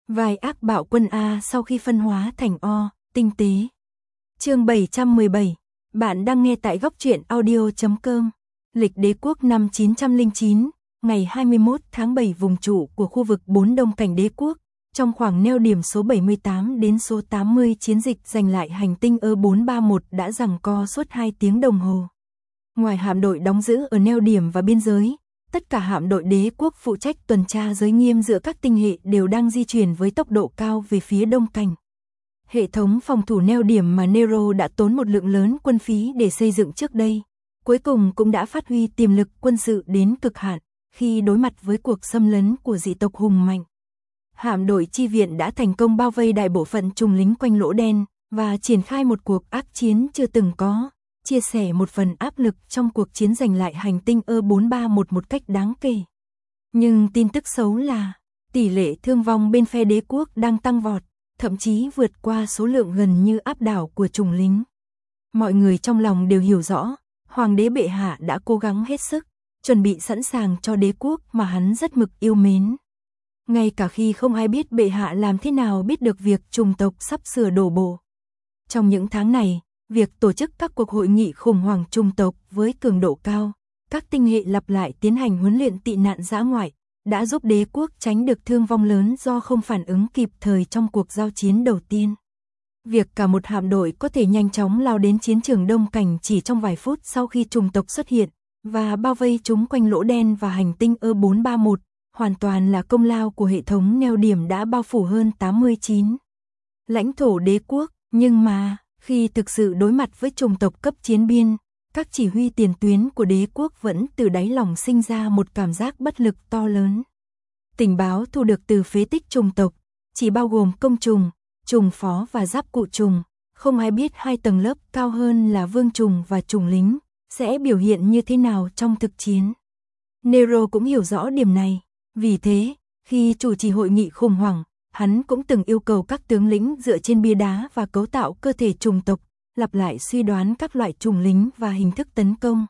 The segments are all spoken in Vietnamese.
Vai ác bạo quân A sau khi phân hóa thành O, tinh tế. Chương 717. Bạn đang nghe tại góc truyện audio.com. Lịch đế quốc năm 909, ngày 21 tháng 7 vùng trụ của khu vực 4 Đông Cảnh đế quốc, trong khoảng neo điểm số 78 đến số 80 chiến dịch giành lại hành tinh E431 đã giằng co suốt 2 tiếng đồng hồ. Ngoài hạm đội đóng giữ ở neo điểm và biên giới, tất cả hạm đội đế quốc phụ trách tuần tra giới nghiêm giữa các tinh hệ đều đang di chuyển với tốc độ cao về phía Đông Cảnh. Hệ thống phòng thủ neo điểm mà Nero đã tốn một lượng lớn quân phí để xây dựng trước đây, cuối cùng cũng đã phát huy tiềm lực quân sự đến cực hạn khi đối mặt với cuộc xâm lấn của dị tộc hùng mạnh. Hạm đội chi viện đã thành công bao vây đại bộ phận trùng lính quanh lỗ đen và triển khai một cuộc ác chiến chưa từng có, chia sẻ một phần áp lực trong cuộc chiến giành lại hành tinh E431 một cách đáng kể. Nhưng tin tức xấu là tỷ lệ thương vong bên phe đế quốc đang tăng vọt, thậm chí vượt qua số lượng gần như áp đảo của trùng lính. Mọi người trong lòng đều hiểu rõ, Hoàng đế bệ hạ đã cố gắng hết sức, chuẩn bị sẵn sàng cho đế quốc mà hắn rất mực yêu mến. Ngay cả khi không ai biết bệ hạ làm thế nào biết được việc chủng tộc sắp sửa đổ bộ. Trong những tháng này, việc tổ chức các cuộc hội nghị khủng hoảng chủng tộc với cường độ cao, các tinh hệ lặp lại tiến hành huấn luyện tị nạn dã ngoại, đã giúp đế quốc tránh được thương vong lớn do không phản ứng kịp thời trong cuộc giao chiến đầu tiên. Việc cả một hạm đội có thể nhanh chóng lao đến chiến trường Đông Cảnh chỉ trong vài phút sau khi chủng tộc xuất hiện và bao vây chúng quanh lỗ đen và hành tinh E431, hoàn toàn là công lao của hệ thống neo điểm đã bao phủ hơn 89 lãnh thổ đế quốc, nhưng mà khi thực sự đối mặt với chủng tộc cấp chiến biên, các chỉ huy tiền tuyến của đế quốc vẫn từ đáy lòng sinh ra một cảm giác bất lực to lớn. Tình báo thu được từ phế tích chủng tộc, chỉ bao gồm công trùng, trùng phó và giáp cụ trùng, không ai biết hai tầng lớp cao hơn là vương trùng và trùng lính, sẽ biểu hiện như thế nào trong thực chiến. Nero cũng hiểu rõ điểm này, vì thế, khi chủ trì hội nghị khủng hoảng, hắn cũng từng yêu cầu các tướng lĩnh dựa trên bia đá và cấu tạo cơ thể chủng tộc, lặp lại suy đoán các loại chủng lính và hình thức tấn công.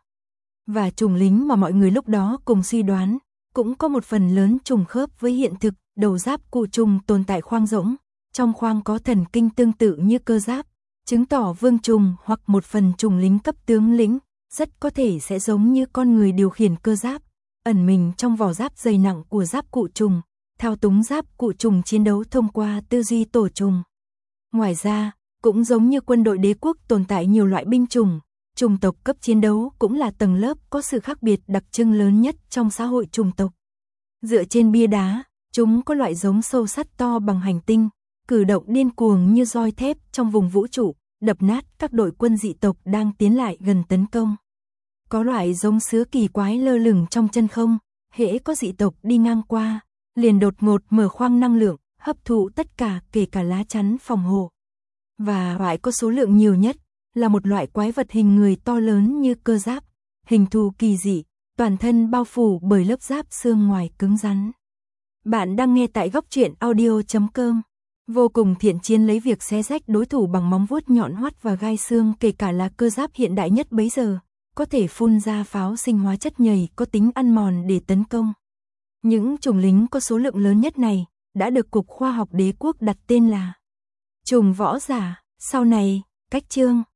Và chủng lính mà mọi người lúc đó cùng suy đoán, cũng có một phần lớn trùng khớp với hiện thực, đầu giáp cụ trùng tồn tại khoang rỗng, trong khoang có thần kinh tương tự như cơ giáp, chứng tỏ vương trùng hoặc một phần trùng lính cấp tướng lĩnh, rất có thể sẽ giống như con người điều khiển cơ giáp, ẩn mình trong vỏ giáp dày nặng của giáp cụ trùng, thao túng giáp cụ trùng chiến đấu thông qua tư duy tổ trùng. Ngoài ra, cũng giống như quân đội đế quốc tồn tại nhiều loại binh chủng, chủng tộc cấp chiến đấu cũng là tầng lớp có sự khác biệt đặc trưng lớn nhất trong xã hội chủng tộc. Dựa trên bia đá, chúng có loại giống sâu sắt to bằng hành tinh, cử động điên cuồng như roi thép trong vùng vũ trụ, đập nát các đội quân dị tộc đang tiến lại gần tấn công. Có loại giống sứa kỳ quái lơ lửng trong chân không, hễ có dị tộc đi ngang qua, liền đột ngột mở khoang năng lượng, hấp thụ tất cả kể cả lá chắn phòng hộ. Và loại có số lượng nhiều nhất là một loại quái vật hình người to lớn như cơ giáp, hình thù kỳ dị, toàn thân bao phủ bởi lớp giáp xương ngoài cứng rắn. Bạn đang nghe tại góc truyện audio.com. Vô cùng thiện chiến lấy việc xé rách đối thủ bằng móng vuốt nhọn hoắt và gai xương, kể cả là cơ giáp hiện đại nhất bấy giờ, có thể phun ra pháo sinh hóa chất nhầy có tính ăn mòn để tấn công. Những chủng lính có số lượng lớn nhất này đã được Cục Khoa học Đế quốc đặt tên là trùng võ giả. Sau này, cách chương